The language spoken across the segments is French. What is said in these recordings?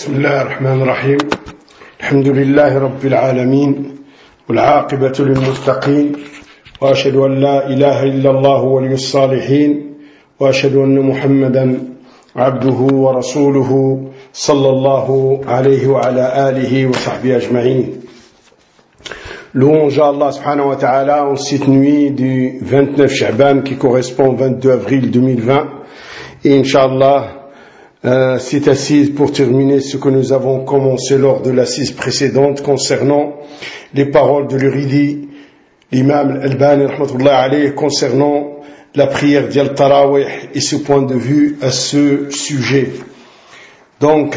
بسم الله الرحمن الرحيم الحمد لله رب العالمين والعاقبة للمتقين وأشهد أن لا إله إلا الله ولي الصالحين وأشهد أن محمدا عبده ورسوله صلى الله عليه وعلى آله وصحبه أجمعين. Louange à Allah subhanahu wa ta'ala en cette nuit du 29 Sha'ban qui correspond au 22 avril 2020 et Inch'Allah c'est assise pour terminer ce que nous avons commencé lors de l'assise précédente concernant les paroles de l'Uridi, l'imam Al-Albani rahmatullah alayhi, concernant la prière d'Al Tarawih et ce point de vue à ce sujet. Donc,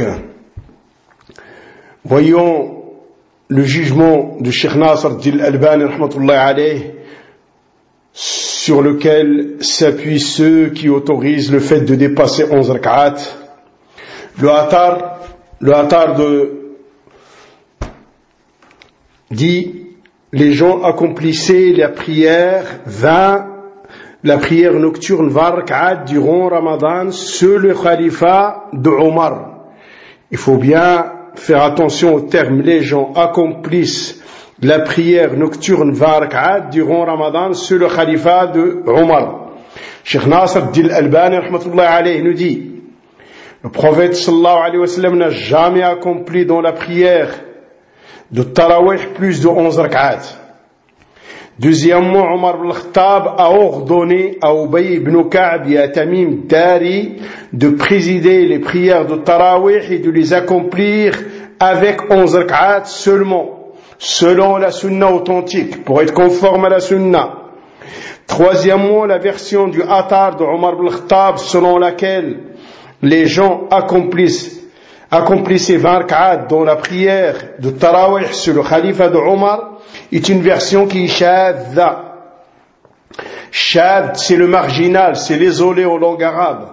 voyons le jugement de Cheikh Nasr Al-Albani rahmatullah alayhi sur lequel s'appuient ceux qui autorisent le fait de dépasser 11 rak'at. Le Attar dit les gens accomplissaient la prière nocturne 20 rak'at durant Ramadan sous le khalifa de Omar. Il faut bien faire attention au terme. Les gens accomplissent la prière nocturne 20 rak'at durant Ramadan sous le khalifa de Omar. Cheikh Nasr Al-Albani rahmatullah alayhi nous dit: le prophète sallallahu alayhi wa sallam n'a jamais accompli dans la prière de Tarawih plus de 11 rak'at. Deuxièmement, Omar ibn al-Khattab a ordonné à Ubay ibn Ka'b et à Tamim Dari de présider les prières de Tarawih et de les accomplir avec 11 rak'at seulement, selon la sunna authentique, pour être conforme à la sunna. Troisièmement, la version du Attar de Omar ibn al-Khattab selon laquelle les gens accomplissaient 20 rak'at dans la prière de Tarawih sur le khalifa de Omar est une version qui est shadda. Shad, c'est le marginal, c'est l'isolé en langue arabe.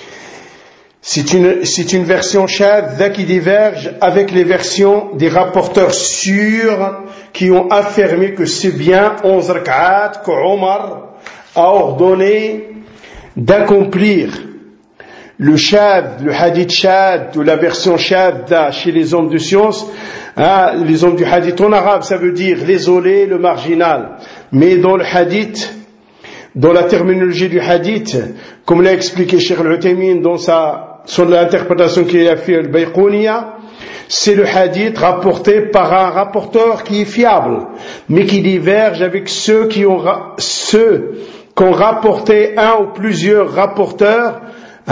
C'est une version shadda qui diverge avec les versions des rapporteurs sûrs qui ont affirmé que c'est bien 11 rak'at que Omar a ordonné d'accomplir. Le shad, le hadith shad, ou la version shadda chez les hommes de science, les hommes du hadith en arabe, ça veut dire l'isolé, le marginal. Mais dans le hadith, dans la terminologie du hadith, comme l'a expliqué Cheikh Al-Uthaymin dans son interprétation qu'il a fait Al-Bayqouniya, c'est le hadith rapporté par un rapporteur qui est fiable, mais qui diverge avec ceux qu'ont rapporté un ou plusieurs rapporteurs,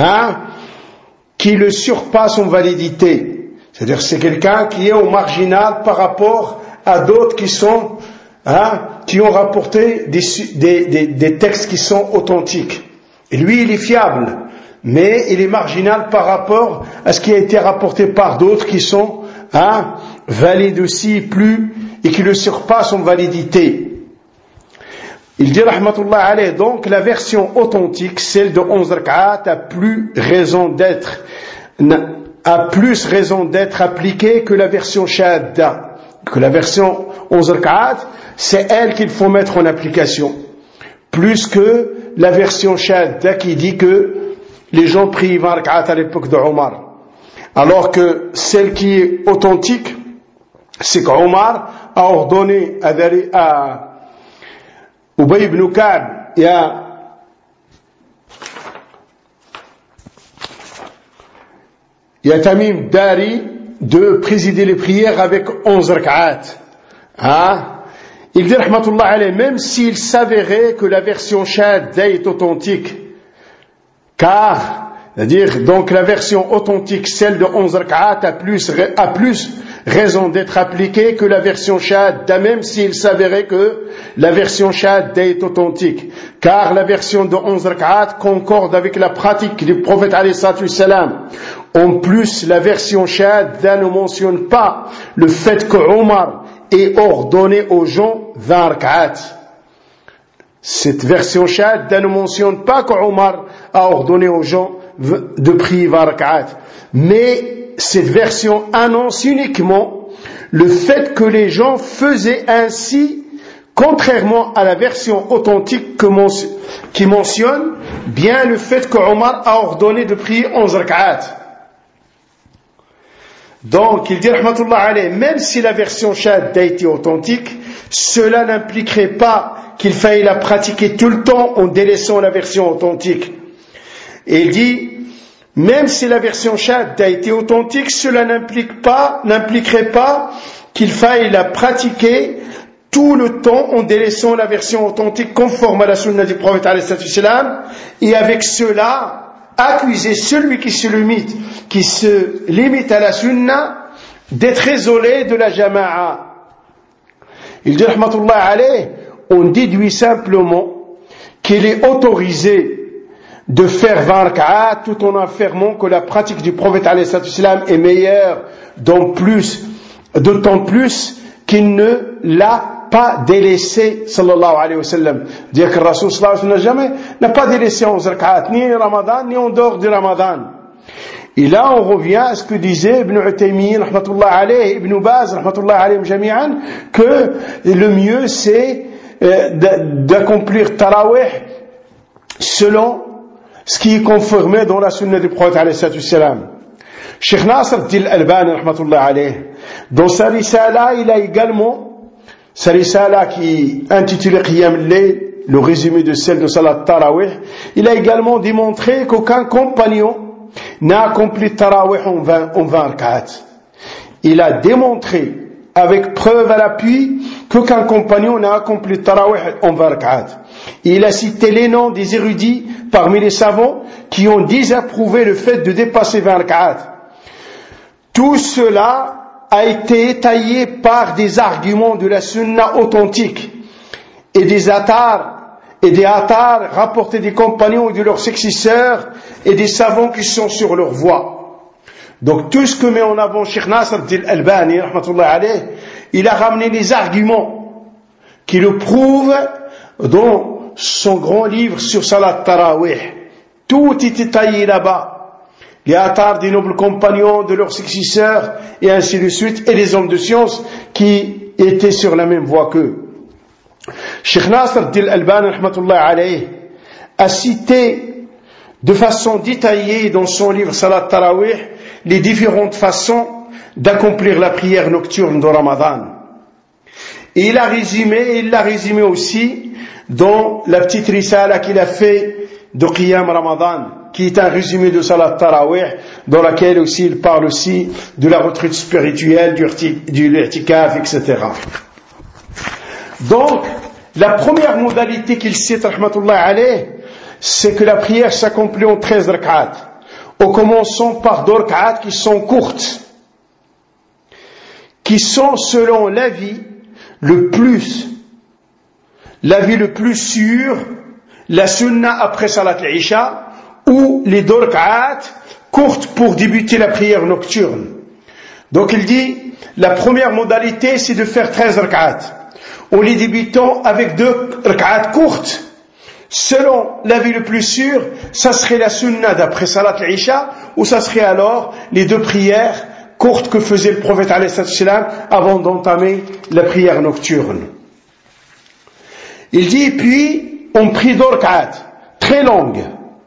qui le surpasse en validité. C'est-à-dire c'est quelqu'un qui est au marginal par rapport à d'autres qui ont rapporté des textes qui sont authentiques. Et lui, il est fiable, mais il est marginal par rapport à ce qui a été rapporté par d'autres qui sont valides aussi plus et qui le surpassent en validité. Il dit rahmatullah alayhi, donc la version authentique, celle de 11 rak'at, a plus raison d'être appliquée que la version shadda. Que la version 11 rak'at, c'est elle qu'il faut mettre en application. Plus que la version shadda qui dit que les gens prient 20 rak'at à l'époque de Omar. Alors que celle qui est authentique, c'est qu'Omar a ordonné à Ubay ibn Ka'b et à Tamim Dari de présider les prières avec 11 rak'at. Il dit rahmatullah alayhi, même s'il s'avérait que la version shadda est authentique, car, c'est-à-dire, donc la version authentique, celle de 11 rak'at, a plus raison d'être appliquée que la version shadda, même s'il s'avérait que la version shadda est authentique. Car la version de 11 rak'at concorde avec la pratique du prophète alayhi salatu wassalam. En plus, la version shadda ne mentionne pas le fait que Omar ait ordonné aux gens 20 rak'at. Cette version shadda ne mentionne pas que Omar a ordonné aux gens de prier 20 rak'at. Mais cette version annonce uniquement le fait que les gens faisaient ainsi, contrairement à la version authentique qui mentionne bien le fait que Omar a ordonné de prier 11 rak'at. Donc, il dit, rahmatullah alayh, même si la version shadda était authentique, cela n'impliquerait pas qu'il faille la pratiquer tout le temps en délaissant la version authentique. Et il dit, même si la version shadda était authentique, cela n'impliquerait pas qu'il faille la pratiquer tout le temps en délaissant la version authentique conforme à la sunna du prophète alayhi salam, et avec cela, accuser celui qui se limite à la sunna d'être isolé de la jama'a. Il dit, rahmatullah alayh, on déduit simplement qu'il est autorisé de faire 20 rak'at tout en affirmant que la pratique du prophète alayhi salam est meilleure d'autant plus qu'il ne l'a pas délaissé sallallahu alayhi wa sallam. Dire que le Rasul sallallahu alayhi wa sallam n'a pas délaissé 11 rak'at ni en Ramadan ni en dehors du Ramadan. Et là on revient à ce que disait Ibn Uthaymin rahmatullah alayhi, Ibn Baz rahmatullah alayhi jami'an, que le mieux c'est d'accomplir tarawih selon ce qui est confirmé dans la sunna du prophète alayhi salam. Cheikh Nasr al-Albani rahmatullah alayhi, dans sa risala, il a également sa risala qui est intitulée Qiyam al-Layl, le résumé de celle de Salat Tarawih, il a également démontré qu'aucun compagnon n'a accompli Tarawih en 20 rak'at. Il a démontré avec preuve à l'appui qu'aucun compagnon n'a accompli Tarawih en 20 rak'at. Il a cité les noms des érudits parmi les savants qui ont désapprouvé le fait de dépasser 20 rak'at. Tout cela a été étayé par des arguments de la sunna authentique et des athars rapportés des compagnons et de leurs successeurs et des savants qui sont sur leur voie. Donc tout ce que met en avant Cheikh Nasr al-Albani rahmatullah alayh, il a ramené les arguments qui le prouvent dans son grand livre sur Salat Tarawih. Tout est détaillé là-bas. Les athars des nobles compagnons, de leurs successeurs, et ainsi de suite, et les hommes de science qui étaient sur la même voie qu'eux. Cheikh Nasr al-Albani rahmatullah alayh a cité de façon détaillée dans son livre Salat Tarawih les différentes façons d'accomplir la prière nocturne de Ramadan. Et il l'a résumé aussi dans la petite risala qu'il a fait de Qiyam Ramadan, qui est un résumé de Salat Tarawih, dans laquelle aussi il parle aussi de la retraite spirituelle, du l'i'tikaf, etc. Donc, la première modalité qu'il cite, rahmatullah alayh, c'est que la prière s'accomplit en 13 rak'at, en commençant par 2 rak'at qui sont courtes, qui sont selon l'avis le plus sûr, la sunna après Salat al-Isha, ou les 2 rak'at courtes pour débuter la prière nocturne. Donc il dit, la première modalité c'est de faire 13 rak'at, en les débutant avec 2 rak'at courtes. Selon l'avis le plus sûr, ça serait la sunna d'après Salat al-Isha, ou ça serait alors les 2 prières courtes que faisait le prophète alayhi salam avant d'entamer la prière nocturne. Il dit, puis on prie 2 rak'at très longues.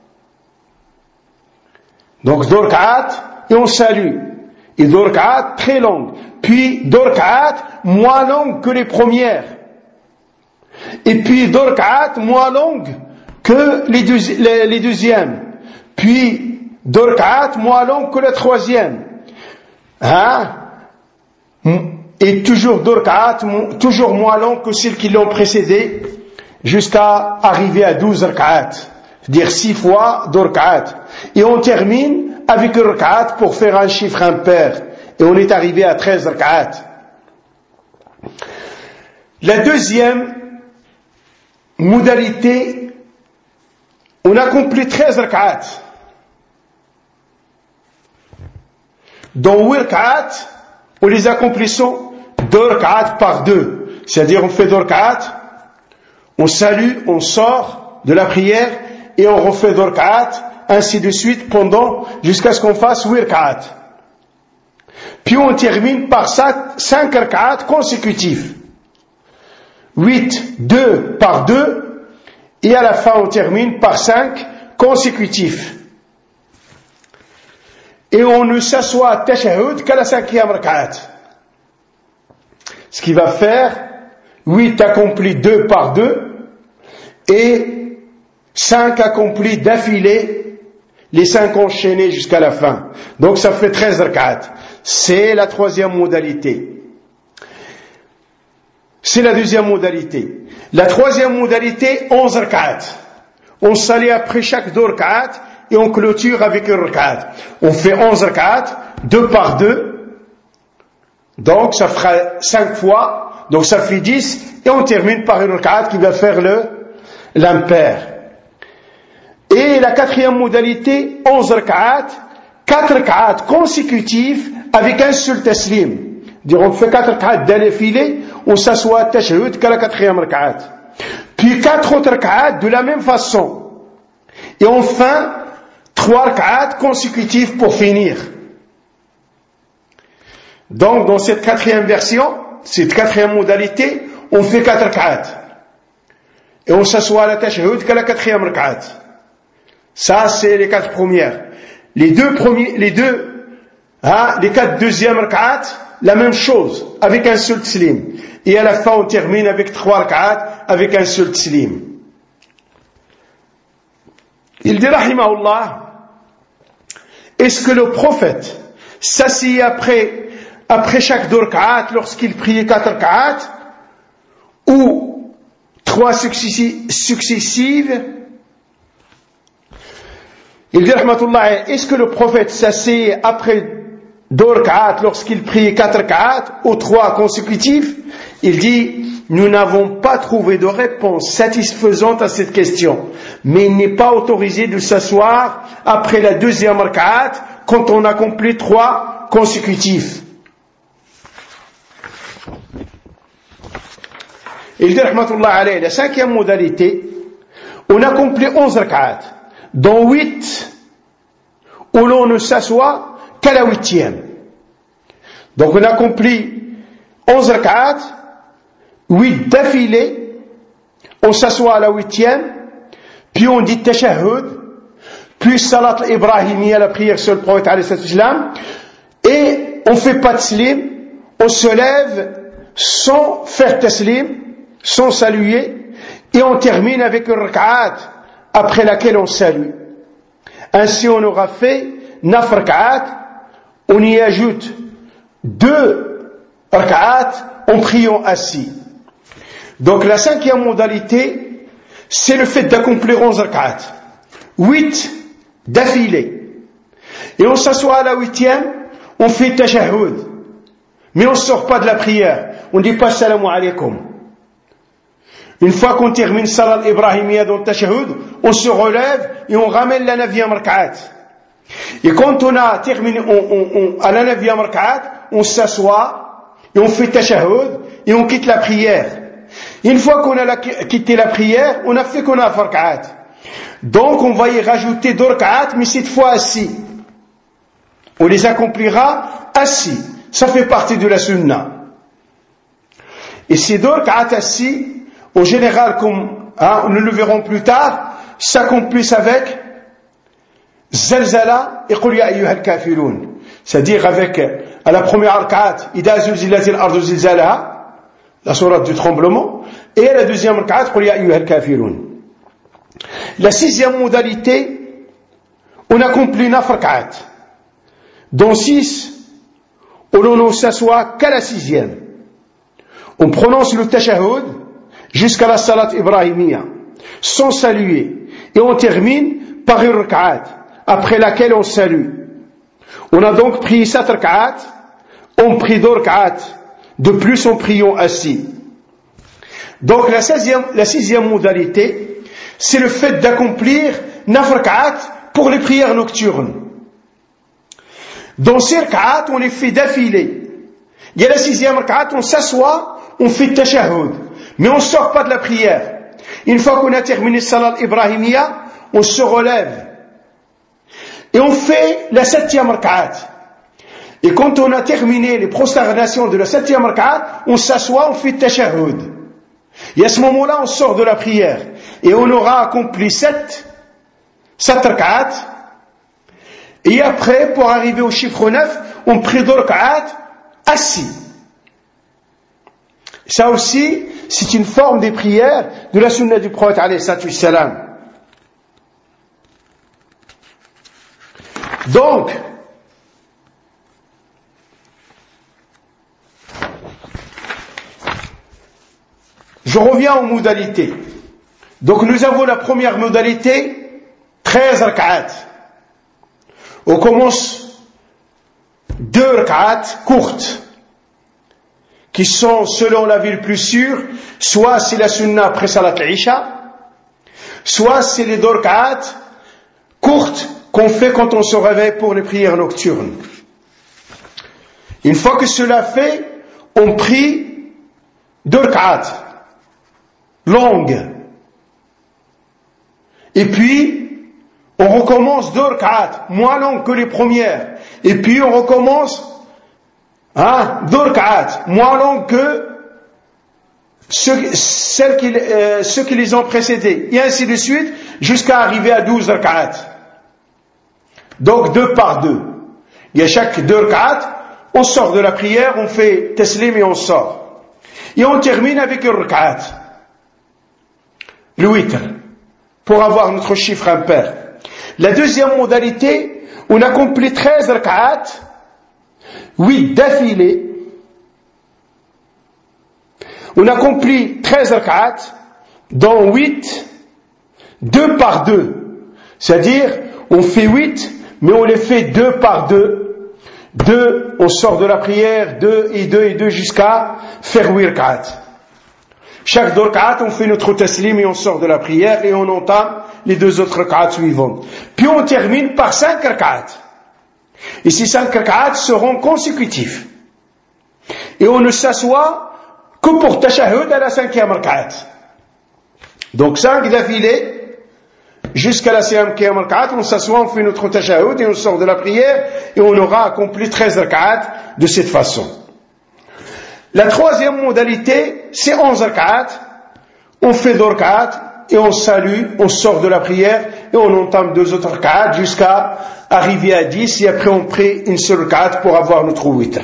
Donc 2 rak'at et on salue. Et 2 rak'at très longues. Puis 2 rak'at moins longues que les premières. Et puis 2 rak'at moins longues que les deuxièmes. Puis 2 rak'at moins longues que la troisième. Et toujours 2 rak'at toujours moins longues que celles qui l'ont précédé, jusqu'à arriver à 12 rak'at. C'est-à-dire 6 fois 2 rak'at. Et on termine avec 1 rak'at pour faire un chiffre impair. Et on est arrivé à 13 rak'at. La deuxième modalité, on accomplit 13 rak'at. Dans 8 rak'at, on les accomplissons 2 rak'at par 2. C'est-à-dire on fait 2 rak'at, on salue, on sort de la prière et on refait 2 rak'at, ainsi de suite jusqu'à ce qu'on fasse 8 rak'at. Puis on termine par 5 rak'at consécutifs. 8, 2 par 2, et à la fin on termine par 5 consécutifs. et on ne s'assoit à tashahhud qu'à la 5e rak'at. Ce qui va faire 8 accomplis 2 par 2 et 5 accomplis d'affilée, les 5 enchaînés jusqu'à la fin. Donc ça fait 13 rak'at. C'est la 3e modalité. C'est la 2e modalité. La 3e modalité, 11 rak'at. On s'allie après chaque 2 rak'at et on clôture avec une rak'at. On fait 11 rak'at, 2 par 2. Donc ça fera 5 fois. Donc ça fait 10. Et on termine par une rak'at qui va faire l'impair. Et la 4e modalité, 11 rak'at, 4 rak'at consécutifs avec un seul taslim. On fait 4 rak'at d'affilée, on s'assoit à tashahhud qu'à la 4e rak'at. Puis 4 autres rak'at de la même façon. Et enfin, 3 rak'at consécutifs pour finir. Donc, dans cette 4e version, cette 4e modalité, on fait 4 rak'at. Et on s'assoit à la tashahhud qu'à la 4e rak'at. Ça, c'est les 4 premières. Les 4 deuxièmes rak'at, la même chose, avec un seul tslim. Et à la fin, on termine avec 3 rak'at, avec un seul tslim. Il dit, rahimahullah, est-ce que le prophète s'assied après chaque 2 rak'at lorsqu'il priait 4 rak'at, ou 3 successives? Il dit, rahmatullah, est-ce que le prophète s'assied après 2 rak'at lorsqu'il prie 4 rak'at ou 3 consécutifs? Il dit, nous n'avons pas trouvé de réponse satisfaisante à cette question, mais il n'est pas autorisé de s'asseoir après la 2e rak'at quand on accomplit 3 consécutifs. Il dit, rahmatullah alayhi, la 5e modalité, on accomplit 11 rak'at, dont 8 où l'on ne s'assoit qu'à la 8e. Donc on accomplit 11 rak'at, 8 d'affilée, on s'assoit à la 8e, puis on dit tashahhud, puis salat al-ibrahimiyya, la prière sur le prophète alayhi salam, et on fait pas de taslim, on se lève sans faire taslim, sans saluer, et on termine avec une rak'at après laquelle on salue. Ainsi on aura fait 9 rak'at, on y ajoute 2 rak'at en priant assis. Donc la 5e modalité, c'est le fait d'accomplir 11 rak'at, 8 d'affilée. Et on s'assoit à la 8e, on fait tashahhud, mais on ne sort pas de la prière, on ne dit pas salamu alaykum. Une fois qu'on termine salat ibrahimiyya dans le tashahhud, on se relève et on ramène la 9e rak'at. Et quand on a terminé à la 9e rak'at, on s'assoit et on fait tashahhud et on quitte la prière. Une fois qu'on a quitté la prière, on a fait qu'on a rak'at. Donc on va y rajouter 2 rak'at, mais cette fois assis. On les accomplira assis. Ça fait partie de la sunna. Et ces 2 rak'at assis, en général, comme nous le verrons plus tard, s'accomplissent avec zalzala et qul ya ayyuhal kafirun. C'est-à-dire avec, à la première rak'at, idha zulzilatil ardu zilzalaha, la sourate du tremblement, et à la 2e rak'at, qul ya ayyuhal kafirun. La 6e modalité, on accomplit 9 rak'at, dont 6 où l'on ne s'assoit qu'à la 6e. On prononce le tashahhud jusqu'à la salat ibrahimiyya, sans saluer, et on termine par une rak'at, après laquelle on salue. On a donc prié 7 rak'at, on prie 2 rak'at, de plus en priant assis. Donc la 6e modalité, c'est le fait d'accomplir 9 rak'at pour les prières nocturnes. Dans ces rak'at, on les fait d'affilée. Il y a la 6e rak'at, on s'assoit, on fait tashahhud, mais on ne sort pas de la prière. Une fois qu'on a terminé salat ibrahimiyya, on se relève et on fait la 7e rak'at. Et quand on a terminé les prosternations de la 7e rak'at, on s'assoit, on fait tashahhud. Et à ce moment-là, on sort de la prière et on aura accompli 7 rak'at. Et après, pour arriver au chiffre 9, on prie 2 rak'at assis. Ça aussi, c'est une forme des prières de la sunna du prophète alayhi salam. Donc, je reviens aux modalités. Donc nous avons la première modalité, 13 rak'at. On commence 2 rak'at courtes, qui sont, selon l'avis le plus sûr, soit c'est la sunna après salat al-isha, soit c'est les 2 rak'at courtes qu'on fait quand on se réveille pour les prières nocturnes. Une fois que cela fait, on prie 2 rak'at longues. Et puis, on recommence 2 rak'at moins longues que les premières. Et puis, on recommence 2 rak'at moins longues que ceux qui les ont précédés. Et ainsi de suite, jusqu'à arriver à 12 rak'at. Donc 2 par 2. Il y a chaque 2 rak'at, on sort de la prière, on fait taslim et on sort. Et on termine avec 1 rak'at. Le witr, pour avoir notre chiffre impair. La deuxième modalité, on accomplit 13 rak'at, 8 d'affilée. On accomplit 13 rak'at, dont 8, 2 par 2. C'est-à-dire, on fait 8, mais on les fait 2 par 2. 2, on sort de la prière, 2 et 2 et 2 jusqu'à faire 8 rak'at. Chaque 2 rak'at, on fait notre taslim et on sort de la prière et on entame les 2 autres rak'at suivantes. Puis on termine par 5 rak'at. Et ces 5 rak'at seront consécutifs. Et on ne s'assoit que pour tashahhud à la 5e rak'at. Donc 5 d'affilée, jusqu'à la 5e rak'at, on s'assoit, on fait notre tashahhud et on sort de la prière et on aura accompli 13 rak'at de cette façon. La troisième modalité, c'est 11 rak'at. On fait 2 rak'at et on salue, on sort de la prière et on entame 2 autres rak'at jusqu'à arriver à 10 et après on prie une seule rak'at pour avoir notre witr.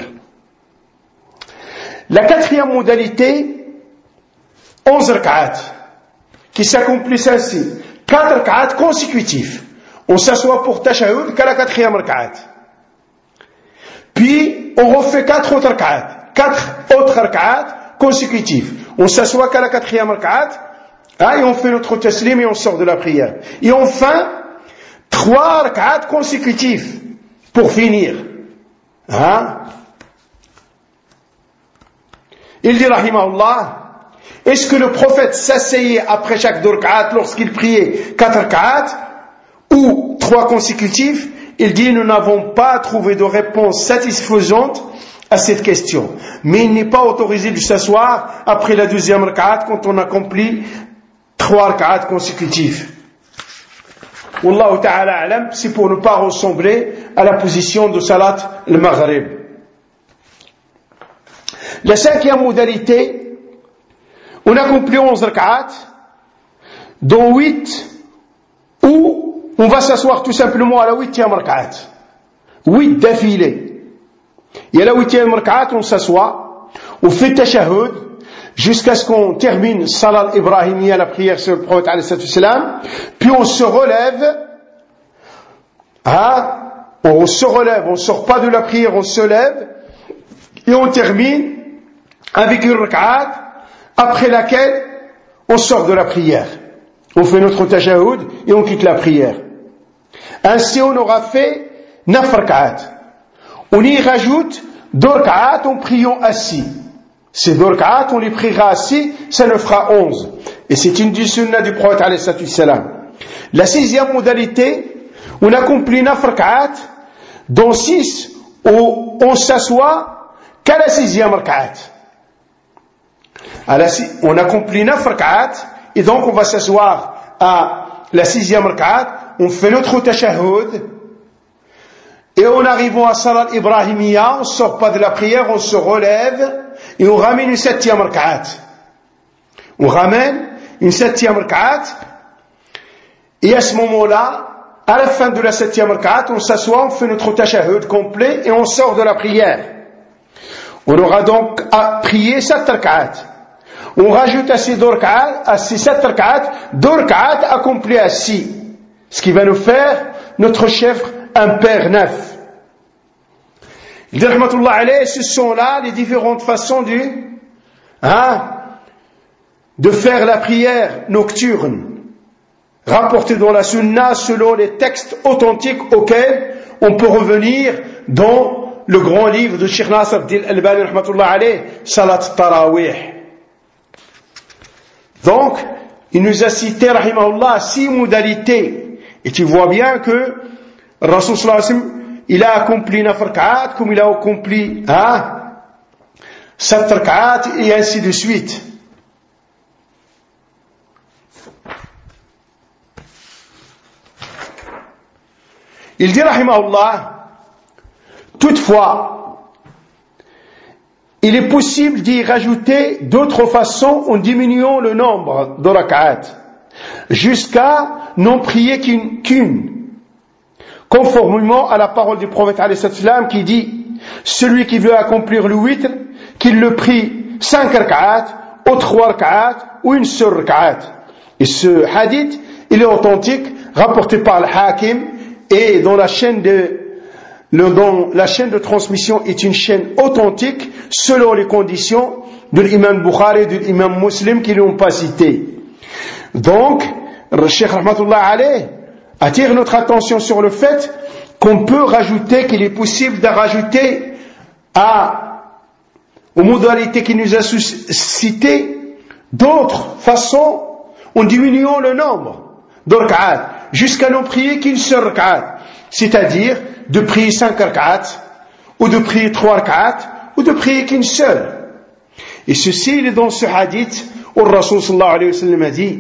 La quatrième modalité, 11 rak'at, qui s'accomplissent ainsi. 4 rak'at consécutifs. On s'assoit pour tashahhud qu'à la 4e rak'at. Puis, on refait 4 autres rak'at. 4 autres rak'at consécutifs. On s'assoit qu'à la 4e rak'at, et on fait notre taslim et on sort de la prière. Et enfin, 3 rak'at consécutifs pour finir. Il dit, rahimahullah, est-ce que le prophète s'asseyait après chaque 2 rak'at lorsqu'il priait 4 rak'at ou 3 consécutifs? Il dit, nous n'avons pas trouvé de réponse satisfaisante à cette question. Mais il n'est pas autorisé de s'asseoir après la 2e rak'at quand on accomplit 3 rak'at consécutifs. Wallahu ta'ala alam, c'est pour ne pas ressembler à la position de salat al-maghrib. La 5e modalité, on accomplit 11 rak'at, dont 8 où on va s'asseoir tout simplement à la 8e rak'at. 8 d'affilée. Et à la 8e rak'at, on s'assoit, on fait tashahhud, jusqu'à ce qu'on termine salat ibrahimiyya, la prière sur le prophète alayhi salam, puis on se relève, on se relève, on ne sort pas de la prière, on se lève, et on termine avec une rak'at, après laquelle on sort de la prière. On fait notre tashahhud et on quitte la prière. Ainsi, on aura fait 9 rak'at. On y rajoute 2 rak'at en priant assis. Ces 2 rak'at, on les priera assis, ça nous fera 11. Et c'est une du sunnah du prophète alayhi salam. La 6e modalité, on accomplit 9 rak'at, dont 6 où on s'assoit qu'à la 6e rak'at. On accomplit 9 rak'at, et donc on va s'asseoir à la 6e rak'at, on fait notre tashahhud, et en arrivant à salat ibrahimiyya, on ne sort pas de la prière, on se relève, et on ramène une 7e rak'at. On ramène une 7e rak'at, et à ce moment-là, à la fin de la 7e rak'at, on s'assoit, on fait notre tashahhud complet et on sort de la prière. On aura donc à prier 7 rak'at. On rajoute à ces 7 rak'at, 2 rak'at accomplis à 6. Ce qui va nous faire notre chef impair 9. Il dit, rahmatullah alayh, ce sont là les différentes façons de faire la prière nocturne, rapportée dans la sunna selon les textes authentiques auxquels on peut revenir dans le grand livre de Cheikh Nasr Din Albani, rahmatullah alayh, Salat Tarawih. Donc, il nous a cité, rahimahullah, 6 modalités. Et tu vois bien que Rasul sallallahu alayhi wa sallam, il a accompli 9 rak'at comme il a accompli 7 rak'at et ainsi de suite. Il dit rahimahullah, toutefois, il est possible d'y rajouter d'autres façons en diminuant le nombre de rak'at jusqu'à n'en prier qu'une. Conformément à la parole du prophète alayhi salam qui dit, celui qui veut accomplir le witr, qu'il le prie 5 rak'at, ou 3 rak'at, ou une seule rak'at. Et ce hadith, il est authentique, rapporté par le Hakim, et dont la chaîne de transmission est une chaîne authentique, selon les conditions de l'imam Bukhari et de l'imam Muslim qui ne l'ont pas cité. Donc, le Cheikh rahmatullah alayh attire notre attention sur le fait qu'on peut rajouter, qu'il est possible de rajouter aux modalités qu'il nous a citées d'autres façons en diminuant le nombre de rak'at jusqu'à n'en prier qu'une seule rak'at, c'est-à-dire de prier 5 rak'at ou de prier 3 rak'at ou de prier qu'une seule. Et ceci il est dans ce hadith où le Rasul sallallahu alayhi wa sallam a dit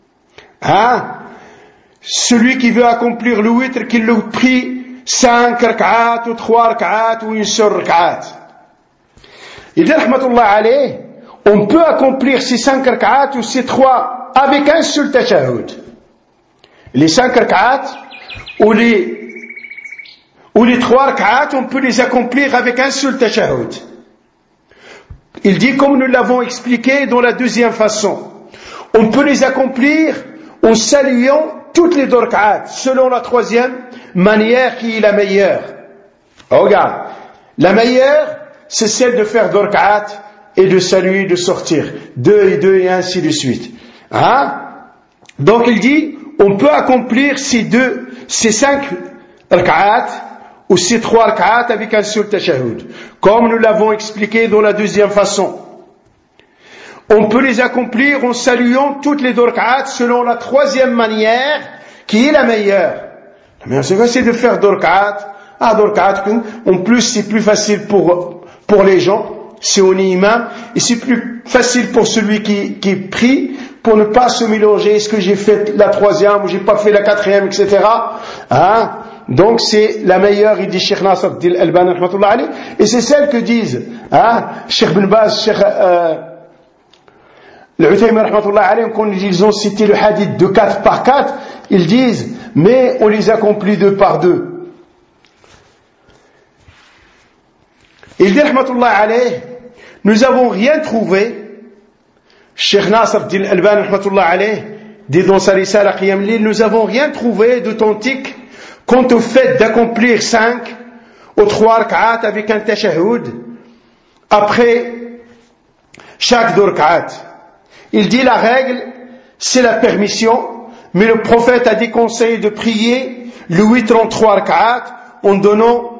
celui qui veut accomplir le witr, qu'il le prie 5 rak'at ou 3 rak'at ou une seule rak'at. Il dit rahmatullah alayh, on peut accomplir ces 5 rak'at ou ces 3 avec un seul tashahhud. Les 5 rak'at ou les 3 rak'at, on peut les accomplir avec un seul tashahhud. Il dit, comme nous l'avons expliqué dans la deuxième façon, on peut les accomplir en saluant toutes les 2 rak'at, selon la troisième manière qui est la meilleure. Regarde, la meilleure, c'est celle de faire 2 rak'at et de saluer, de sortir. 2 et 2 et ainsi de suite. Donc il dit, on peut accomplir ces 5 rak'at ou ces 3 rak'at avec un seul tashahhud. Comme nous l'avons expliqué dans la deuxième façon. On peut les accomplir en saluant toutes les 2 rak'at selon la troisième manière qui est la meilleure. La meilleure c'est de faire 2 rak'at. 2 rak'at, en plus c'est plus facile pour les gens, si on est imam, et c'est plus facile pour celui qui prie, pour ne pas se mélanger, est-ce que j'ai fait la 3e ou j'ai pas fait la 4e, etc. Donc c'est la meilleure, il dit Cheikh Nasr Din Albani rahmatullah alayh, et c'est celle que disent Cheikh Ben Baz, Cheikh l'Uthaymin rahmatullah alayh, quand ils ont cité le hadith de 4 par 4, ils disent mais on les accomplit 2 par 2. Il dit rahmatullah alayh, nous avons rien trouvé, Cheikh Nasr Din Albani rahmatullah alayh dit dans sa risala Qiyam Lil, nous avons rien trouvé d'authentique quant au fait d'accomplir 5 ou 3 rak'at avec un tashahhud après chaque 2 rak'at. Il dit la règle c'est la permission, mais le prophète a déconseillé de prier le witr en 3 rak'at en donnant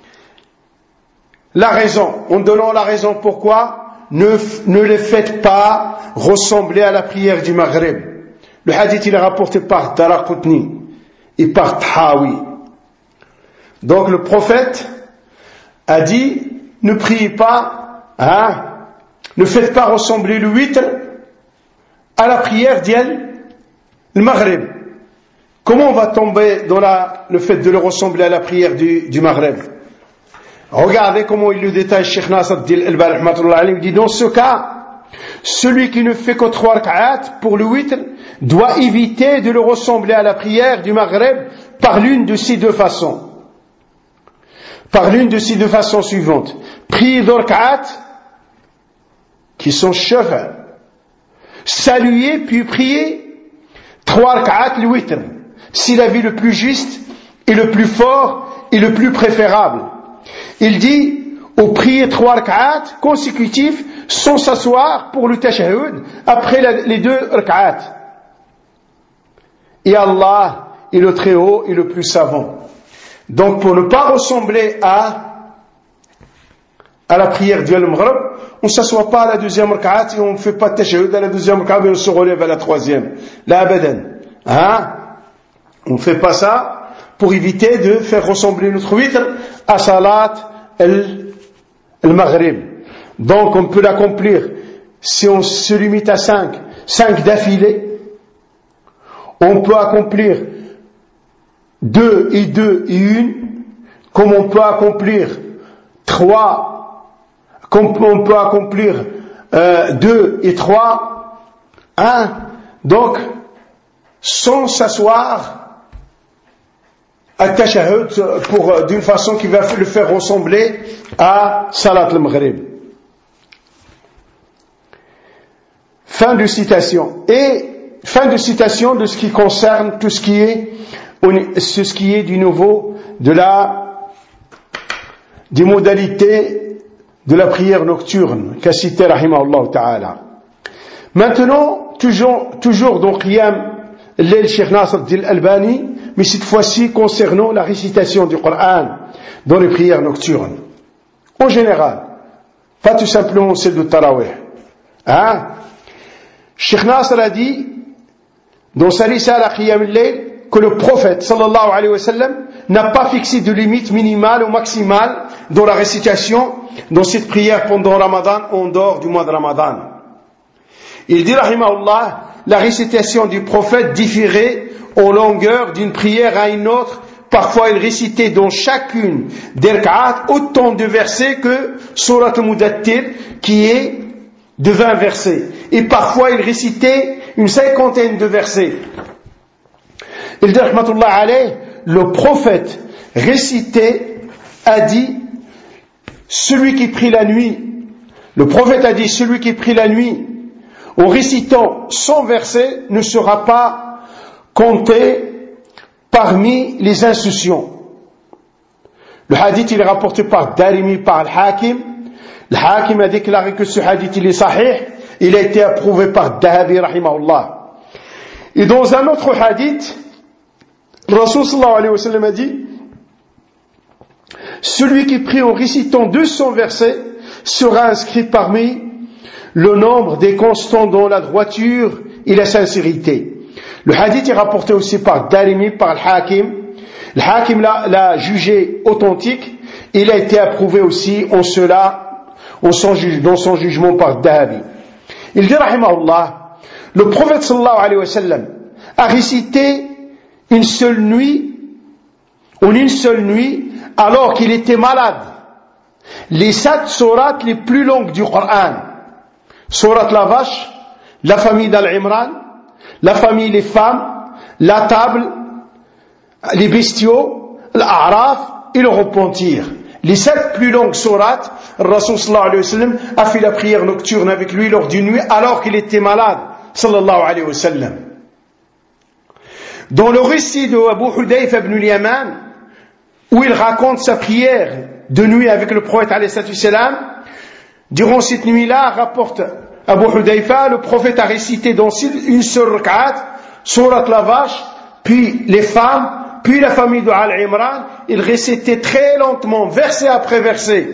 la raison pourquoi ne les faites pas ressembler à la prière du Maghreb. Le hadith il est rapporté par Daraqutni et par Tahawi. Donc le prophète a dit ne priez pas, ne faites pas ressembler le witr à la prière le Maghreb. Comment on va tomber dans le fait de le ressembler à la prière du Maghreb? Regardez comment il le détaille Cheikh Nasr Din Albani rahmatullah alayh. Il dit dans ce cas, celui qui ne fait que 3 rak'at pour le witr doit éviter de le ressembler à la prière du Maghreb par l'une de ces deux façons. Par l'une de ces deux façons suivantes. Prier 2 rak'at, qui sont shafa. Saluer, puis prier 3 rak'at le witr. C'est l'avis le plus juste, et le plus fort, et le plus préférable. Il dit, au prier 3 rak'at consécutifs, sans s'asseoir pour le tashahhud, après les 2 rak'at. Et Allah est le très haut et le plus savant. Donc pour ne pas ressembler à la prière du Al-Maghrib, on ne s'assoit pas à la 2e rak'at et on ne fait pas de tashahhud à la 2e rak'at et on se relève à la 3e. La abadan. On ne fait pas ça pour éviter de faire ressembler notre witr à salat al-Maghrib. Donc on peut l'accomplir si on se limite à 5 d'affilée. On peut accomplir 2 et 2 et 1, comme on peut accomplir 3, comme on peut accomplir 2 et 3, 1. Donc, sans s'asseoir à tashahhud d'une façon qui va le faire ressembler à Salat al-Maghrib. Fin de citation. Et fin de citation de ce qui concerne tout ce qui est du nouveau des modalités de la prière nocturne qu'a cité rahimahullah ta'ala. Maintenant, toujours dans Qiyam Layl Cheikh Nasr al-Albani, mais cette fois-ci concernant la récitation du Coran dans les prières nocturnes. En général, pas tout simplement celle de Tarawih. Cheikh Nasr a dit dans sa risala Qiyam al-Layl que le prophète sallallahu alayhi wa sallam n'a pas fixé de limite minimale ou maximale dans la récitation dans cette prière pendant Ramadan, en dehors du mois de Ramadan. Il dit rahimahullah, la récitation du prophète différait en longueur d'une prière à une autre. Parfois il récitait dans chacune des rak'at autant de versets que Surat al-Mudattir, qui est de 20 versets. Et parfois il récitait une 50aine de versets. Il dit rahmatullah alayh, le prophète récitait, a dit, celui qui prie la nuit, le prophète a dit, celui qui prie la nuit en récitant 100 versets ne sera pas compté parmi les insouciants. Le hadith il est rapporté par Darimi, par Al-Hakim. Al-Hakim a déclaré que ce hadith il est sahih, il a été approuvé par Dahabi rahimahullah. Et dans un autre hadith, le Rasul sallallahu alayhi wa sallam a dit, celui qui prie en récitant 200 versets sera inscrit parmi le nombre des constants dans la droiture et la sincérité. Le hadith est rapporté aussi par Darimi, par Al-Hakim. Al-Hakim l'a jugé authentique. Il a été approuvé aussi en cela, dans son jugement par Dahabi. Il dit rahimahullah, le prophète sallallahu alayhi wa sallam a récité en une seule nuit, alors qu'il était malade, les 7 sourates les plus longues du Coran. Surat la vache, la famille d'Al-Imran, la famille les femmes, la table, les bestiaux, l'A'raf et le repentir. Les 7 plus longues sourates, le Rasul sallallahu alayhi wa sallam a fait la prière nocturne avec lui lors d'une nuit alors qu'il était malade, sallallahu alayhi wa sallam. Dans le récit de Abu Hudayfa ibn al-Yaman, où il raconte sa prière de nuit avec le prophète alayhi salam, durant cette nuit-là, rapporte Abu Hudayfa, le prophète a récité dans une seule rak'at, surat la vache, puis les femmes, puis la famille de Al-Imran. Il récitait très lentement, verset après verset.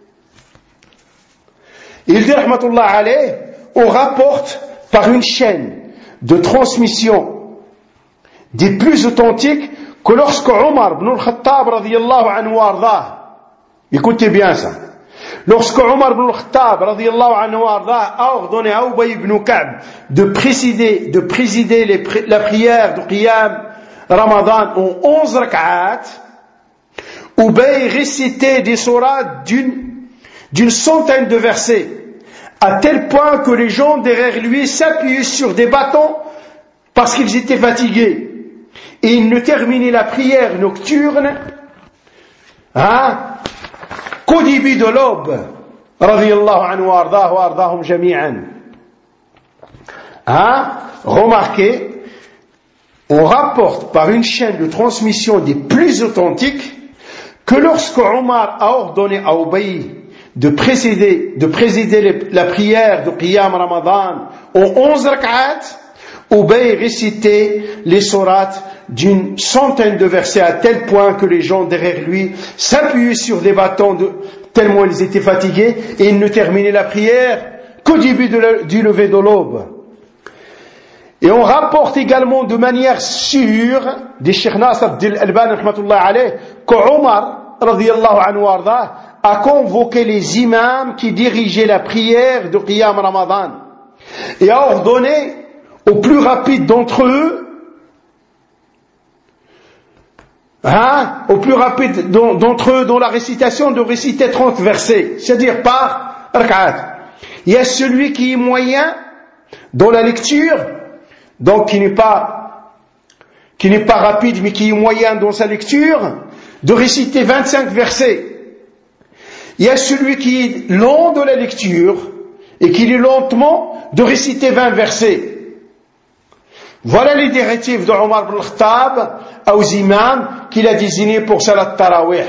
Il dit, rahmatullah alayh, on rapporte par une chaîne de transmission des plus authentiques que lorsque Omar ibn al-Khattab radiyallahu anhu arda. Écoutez bien ça. Lorsque Omar ibn al-Khattab radiyallahu anhu arda a ordonné à Ubay ibn Ka'b de présider la prière de Qiyam Ramadan en 11 rak'at, Ubay récitait des sourates d'une centaine de versets, à tel point que les gens derrière lui s'appuyaient sur des bâtons parce qu'ils étaient fatigués. et il ne terminait la prière nocturne qu'au début de l'aube. Radiyallahu anhu wa ardahu wa ardahum jami'an. Remarquez, on rapporte par une chaîne de transmission des plus authentiques que lorsque Omar a ordonné à Ubay de présider la prière de Qiyam Ramadan aux 11 rak'at, Ubay récitait les sourates d'une centaine de versets à tel point que les gens derrière lui s'appuyaient sur des bâtons tellement ils étaient fatigués, et ils ne terminaient la prière qu'au début du lever de l'aube. Et on rapporte également de manière sûre des Cheikh Nasr al-Albani rahmatullah alayh que Omar radiyallahu anhu arda a convoqué les imams qui dirigeaient la prière de Qiyam Ramadan et a ordonné aux plus rapides d'entre eux dans la récitation de réciter 30 versets, c'est-à-dire par rak'at. Il y a celui qui est moyen dans la lecture, donc qui n'est pas rapide mais qui est moyen dans sa lecture, de réciter 25 versets. Il y a celui qui est lent dans la lecture et qui lit lentement, de réciter 20 versets. Voilà les directives de Omar ibn al-Khattab aux imams qu'il a désignés pour Salat Tarawih.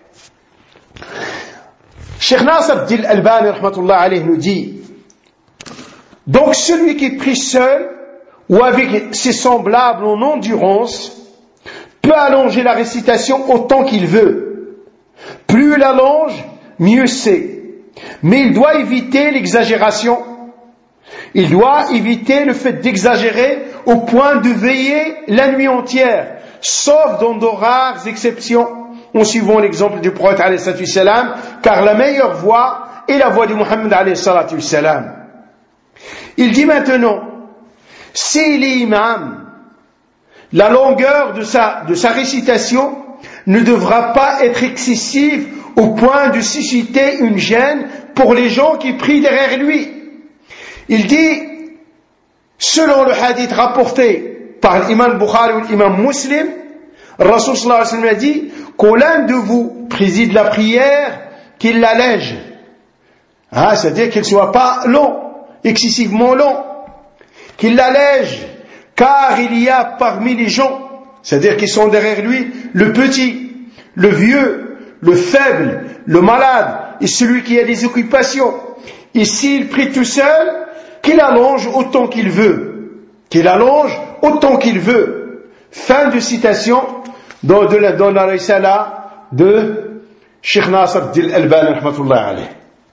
Cheikh Nasr al-Albani rahmatullah alayhi nous dit, donc celui qui prie seul ou avec ses semblables en endurance peut allonger la récitation autant qu'il veut. Plus il allonge, mieux c'est. Mais il doit éviter l'exagération. Il doit éviter le fait d'exagérer au point de veiller la nuit entière, sauf dans de rares exceptions, en suivant l'exemple du prophète alayhi salatu wassalam, car la meilleure voie est la voie de Muhammad alayhi salatu wassalam. Il dit maintenant, si l'imam, la longueur de sa récitation ne devra pas être excessive au point de susciter une gêne pour les gens qui prient derrière lui. Il dit, selon le hadith rapporté par l'imam Bukhari ou l'imam Muslim, Rasul sallallahu alayhi wa sallam a dit que l'un de vous préside la prière, qu'il l'allège. C'est-à-dire qu'il ne soit pas long, excessivement long, qu'il l'allège, car il y a parmi les gens, c'est-à-dire qu'ils sont derrière lui, le petit, le vieux, le faible, le malade et celui qui a des occupations. Et s'il prie tout seul, qu'il allonge autant qu'il veut. Qu'il allonge autant qu'il veut. Fin de citation dans la risala de Cheikh Nasr al-Albani rahmatullah alayh.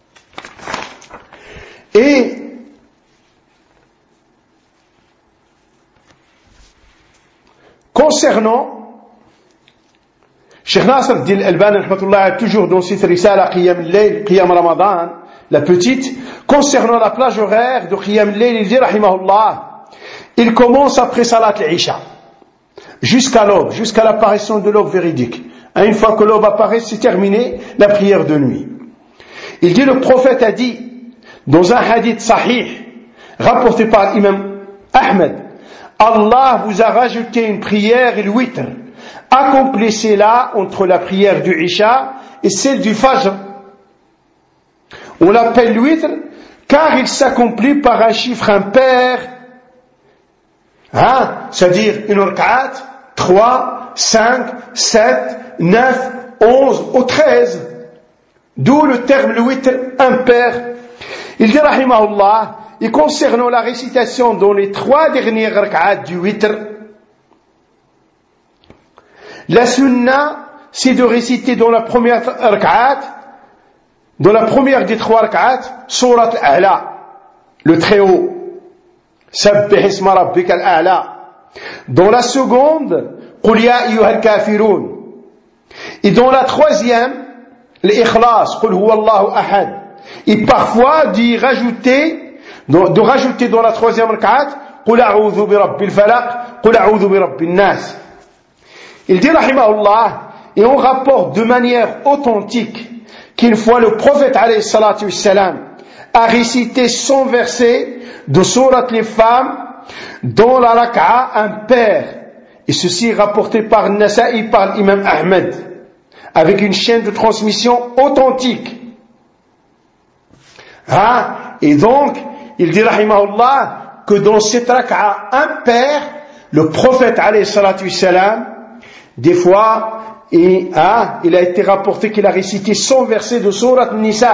Et concernant Cheikh Nasr al-Albani rahmatullah alayh, toujours dans cette risala Qiyam al-Layl, Qiyam Ramadan, la petite, concernant la plage horaire de Qiyam al-Layl, il dit rahimahullah, il commence après Salat al-Isha jusqu'à l'aube, jusqu'à l'apparition de l'aube véridique. Une fois que l'aube apparaît, c'est terminé la prière de nuit. Il dit, le prophète a dit dans un hadith sahih rapporté par l'imam Ahmed, Allah vous a rajouté une prière et le witr, accomplissez-la entre la prière du Isha et celle du Fajr. On l'appelle le witr car il s'accomplit par un chiffre impair, c'est-à-dire une rak'at, 3, 5, 7, 9, 11 ou 13. D'où le terme le witr impair. Il dit rahimahullah, et concernant la récitation dans les 3 dernières rak'at du witr, la sunna, c'est de réciter dans la première rak'at, dans la première des 3 rak'at, Surat al-A'la, le très haut. Sabbih isma rabbika al-A'la. Dans la seconde, Qul ya ayyuhal kafirun. Et dans la troisième, l'Ikhlas, Qul huwa Allahu ahad. Et parfois de rajouter dans la troisième rak'at, Qul a'udhu bi rabbil falaq, Qul a'udhu bi rabbin nas. Il dit rahimahullah, et on rapporte de manière authentique qu'une fois le prophète alayhi salatu wassalam a récité 100 versets de sourate les femmes dans la raka'a impair, Et ceci est rapporté par Nasa'i, par l'imam Ahmed, avec une chaîne de transmission authentique. Et donc, il dit, rahimahullah, que dans cette raka'a impaire, le prophète, alayhi salatu wassalam, des fois, il a été rapporté qu'il a récité 100 versets de Sourate Nisa.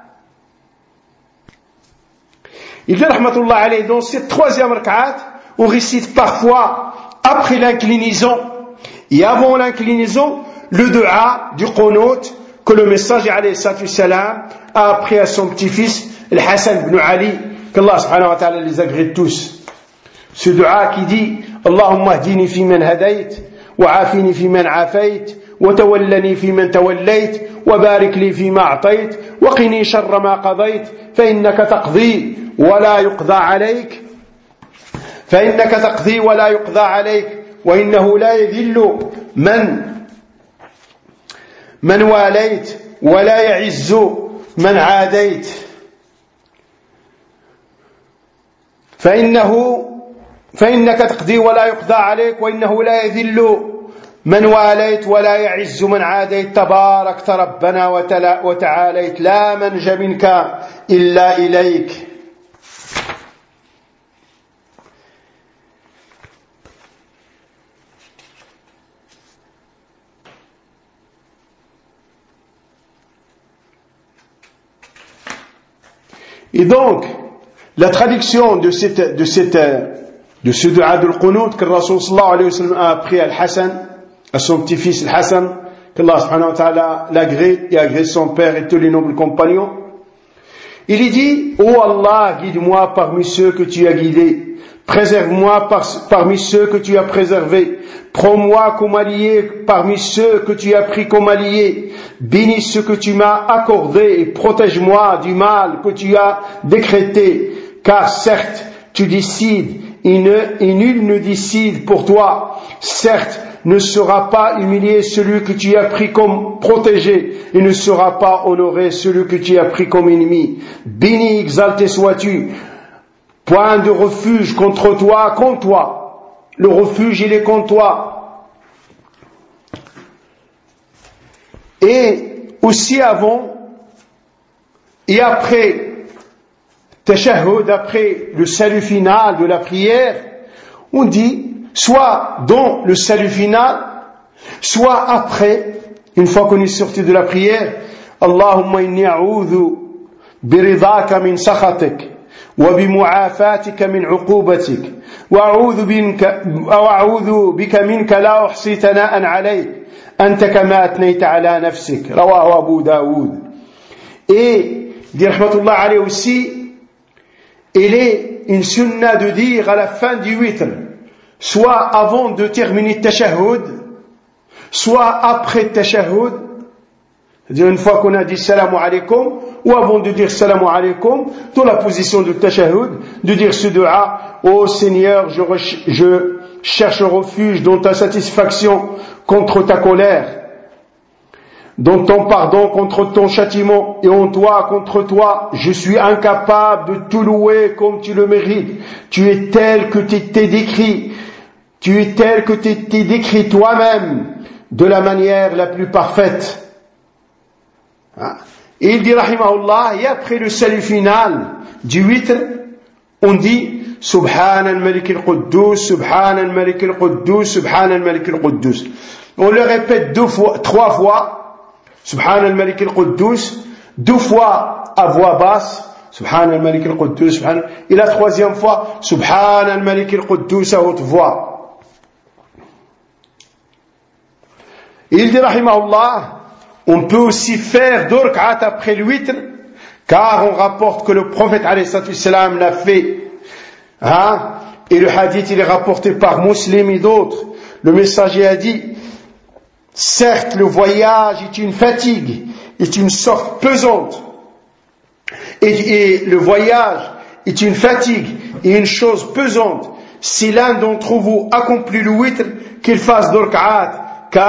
Il dit, rahmatullah alayhi, dans cette troisième raka'at, on récite parfois, après l'inclinaison et avant l'inclinaison, le dua du qunut que le messager, alayhi salatu wassalam, a appris à son petit-fils, Al-Hassan ibn Ali, qu'Allah subhanahu wa ta'ala les agrée tous. Ce dua qui dit, Allahumma hdini fi man hadayt, wa afini fi man afayt, wa tawallani fi man tawallayt, wa barik li fi ma a'tayt, wa qini sharra ma qadayt, fa innaka taqdi, wa la yuqda alayk, فإنك تقضي ولا يقضى عليك وإنه لا يذل من واليت ولا يعز من عاديت فإنك تقضي ولا يقضى عليك وإنه لا يذل من واليت ولا يعز من عاديت تباركت ربنا وتعاليت لا منج منك إلا إليك. Et donc, la traduction de ce dua de l'qunut que le Rasul sallallahu alayhi wa sallam a appris à Al-Hassan, à son petit-fils Al-Hassan, qu'Allah subhanahu wa ta'ala l'agrée et agrée son père et tous les nobles compagnons, il dit, ô Allah, guide-moi parmi ceux que tu as guidés, préserve-moi parmi ceux que tu as préservés, prends-moi comme allié parmi ceux que tu as pris comme allié, bénis ce que tu m'as accordé et protège-moi du mal que tu as décrété, car certes tu décides et nul ne décide pour toi, certes ne sera pas humilié celui que tu as pris comme protégé et ne sera pas honoré celui que tu as pris comme ennemi. Béni, exalté sois-tu, point de refuge contre toi, le refuge il est contre toi. Et aussi avant et après tashahhud, après le salut final de la prière, on dit soit dans le salut final, soit après, une fois qu'on est sorti de la prière, Allahumma inni a'udhu biridaka min sakhatik wa bimu'afatika min 'uqubatik wa a'udhu bika minka la uhsi thana'an 'alayk anta kama athnayta 'ala nafsik, rawahu Abu Daoud. Et dit rahmatullah alayhi aussi, il est une sunna de dire à la fin du witr, soit avant de terminer tashahhud, soit après tashahhud, c'est-à-dire une fois qu'on a dit salam alaykum, ou avant de dire salam alaykum, dans la position de tashahhud, de dire ce dua, ô Seigneur, je cherche refuge dans ta satisfaction contre ta colère, dans ton pardon contre ton châtiment, et en toi contre toi, je suis incapable de tout louer comme tu le mérites. Tu es tel que tu t'es décrit. Tu es tel que tu t'es décrit toi-même de la manière la plus parfaite. Et il dit, rahimahullah, et après le salut final du witr, on dit, Subhan al-Malik al-Quddus, Subhan al-Malik al-Quddus, Subhan al-Malik al-Quddus. On le répète 3 fois, Subhan al-Malik al-Quddus, 2 fois à voix basse, Subhan al-Malik al-Quddus, Subhan, et la 3e fois, Subhan al-Malik al-Quddus à haute voix. Et il dit, rahimahullah, on peut aussi faire 2 rak'at après le witr, car on rapporte que le prophète alayhi salatu wassalam l'a fait. Et le hadith il est rapporté par Muslim et d'autres. Le messager a dit, certes le voyage est une fatigue, est une sorte pesante, et le voyage est une fatigue et une chose pesante. Si l'un d'entre vous accomplit le witr, qu'il fasse 2 rak'at,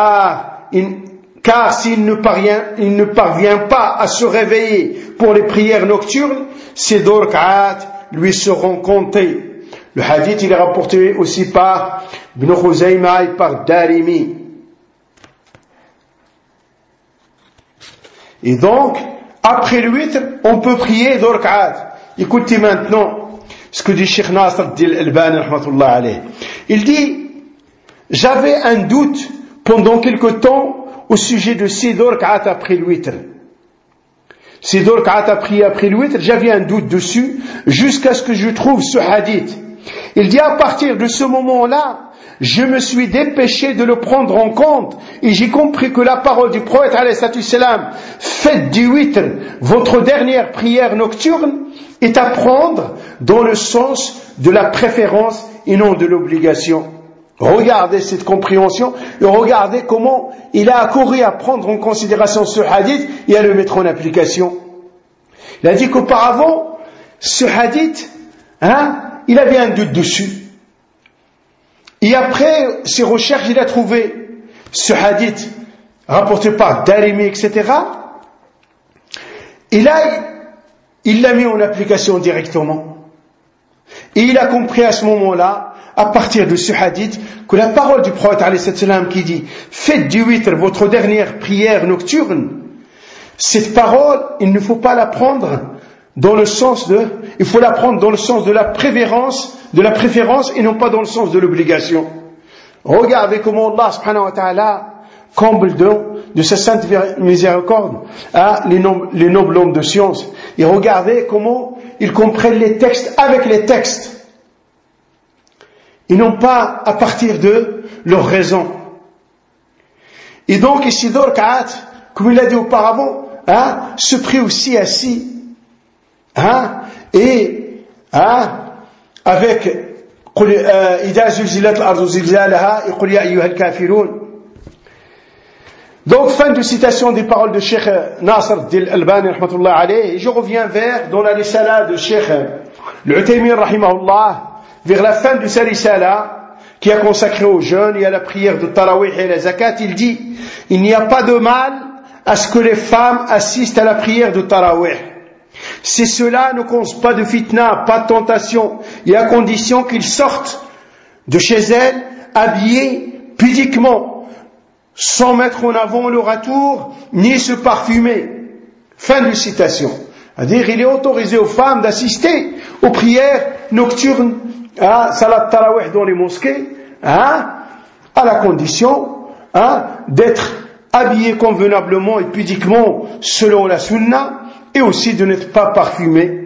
car s'il ne parvient pas à se réveiller pour les prières nocturnes, ces 2 rak'at lui seront comptés. Le hadith, il est rapporté aussi par Ibn Khuzayma et par Darimi. Et donc, après le witr, on peut prier 2 rak'at. Écoutez maintenant ce que dit Cheikh Nasr al-Albani rahmatullah alayh. Il dit, j'avais un doute pendant quelque temps au sujet de ces 2 rak'at après le witr. Ces 2 rak'at après le witr, j'avais un doute dessus jusqu'à ce que je trouve ce hadith. Il dit, à partir de ce moment-là, je me suis dépêché de le prendre en compte et j'ai compris que la parole du prophète alayhi salam, faites du witr votre dernière prière nocturne, est à prendre dans le sens de la préférence et non de l'obligation. Regardez cette compréhension et regardez comment il a accouru à prendre en considération ce hadith et à le mettre en application. Il a dit qu'auparavant, ce hadith, il avait un doute dessus. Et après ses recherches, il a trouvé ce hadith rapporté par Darimi, etc. Et là, il l'a mis en application directement. Et il a compris à ce moment-là, à partir de ce hadith, que la parole du prophète alayhi salam qui dit « Faites du witr votre dernière prière nocturne », cette parole, il ne faut pas la prendre dans le sens de, il faut la prendre dans le sens de la préférence et non pas dans le sens de l'obligation. Regardez comment Allah subhanahu wa ta'ala comble de sa sainte miséricorde les nobles hommes de science. Et regardez comment ils comprennent les textes avec les textes. Et non pas à partir de leurs raisons. Et donc ici, 2 rak'at, comme il a dit auparavant, se prie aussi assis. Et avec إذا زلزلت الأرض زلزالها يقول يا أيها الكافرون. Donc fin de citation des paroles de Cheikh Nasr al-Albani rahmatullah alayh. Et je reviens dans la risala de Cheikh Al-Uthaymin rahimahullah, vers la fin de sa risala qui est consacrée aux jeunes et à la prière de Tarawih et la zakat. Il dit, il n'y a pas de mal à ce que les femmes assistent à la prière de Tarawih. Si cela ne cause pas de fitna, pas de tentation, et à condition qu'ils sortent de chez elles habillés pudiquement, sans mettre en avant leur atour, ni se parfumer. Fin de citation. C'est-à-dire, il est autorisé aux femmes d'assister aux prières nocturnes, à Salat Tarawih dans les mosquées, à la condition d'être habillés convenablement et pudiquement selon la sunna, et aussi de n'être pas parfumé.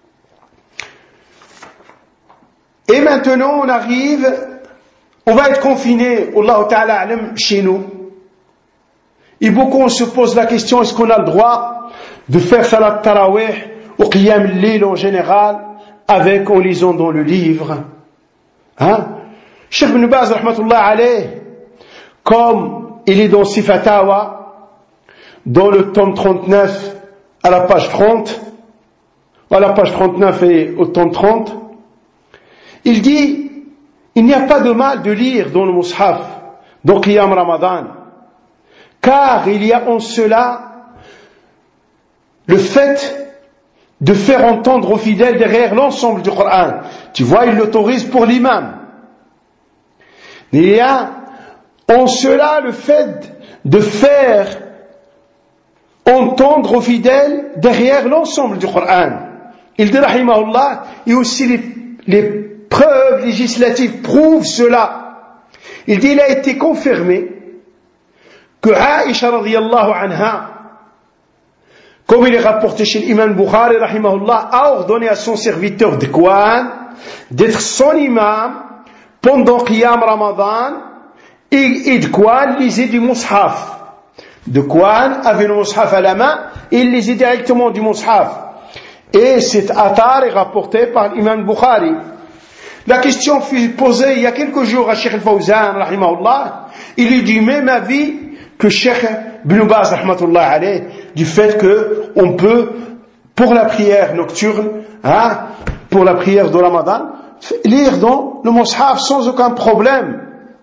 Et maintenant, on va être confiné, Allah Ta'ala alam, chez nous. Et beaucoup se posent la question, est-ce qu'on a le droit de faire Salat Tarawih ou Qiyam al-Layl en général, en lisant dans le livre? Cheikh Ibn Baz, rahmatullah alayh, comme il est dans Sifatawa, dans le tome 39, à la page 30, à la page 39 et au tome 30, il dit, il n'y a pas de mal de lire dans le Mus'haf, dans Qiyam Ramadan, car il y a en cela le fait de faire entendre aux fidèles derrière l'ensemble du Coran. Tu vois, il l'autorise pour l'imam. Il y a en cela le fait de faire entendre aux fidèles derrière l'ensemble du Coran. Il dit, rahimahullah, et aussi les preuves législatives prouvent cela. Il dit, il a été confirmé que Aïcha radiyallahu anha, comme il est rapporté chez l'imam Bukhari rahimahullah, a ordonné à son serviteur Dhikwan d'être son imam pendant Qiyam Ramadan, et Dhikwan lisait du Mus'haf. Dhikwan avait le Mus'haf à la main et il lisait directement du Mus'haf. Et cet athar est rapporté par l'imam Bukhari. La question fut posée il y a quelques jours à Cheikh Al-Fawzan rahimahullah. Il lui dit même avis que Cheikh Ibn Baz rahmatullah alayh, du fait que on peut, pour la prière nocturne, pour la prière de Ramadan, lire dans le Mus'haf sans aucun problème.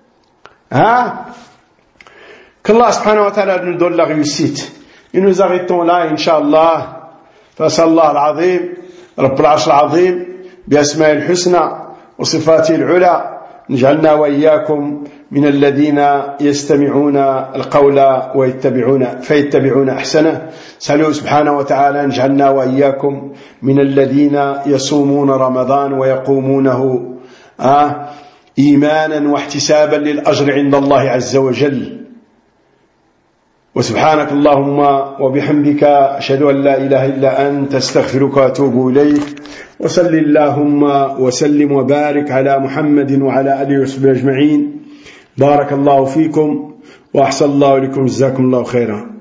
Qu'Allah subhanahu wa ta'ala nous donne la réussite. Et nous arrêtons là, Inch'Allah. فأسأل الله العظيم رب العرش العظيم بأسماء الحسنى وصفاته العلى. نجعلنا وإياكم من الذين يستمعون القول فيتبعون أحسنه. سألوا سبحانه وتعالى نجعلنا وإياكم من الذين يصومون رمضان ويقومونه إيمانا واحتسابا للأجر عند الله عز وجل. وسبحانك اللهم وبحمدك أشهد أن لا إله إلا أنت أستغفرك وأتوب إليك. وصل اللهم وسلم وبارك على محمد وعلى آله وصحبه أجمعين. بارك الله فيكم وأحسن الله إليكم. جزاكم الله خيرا.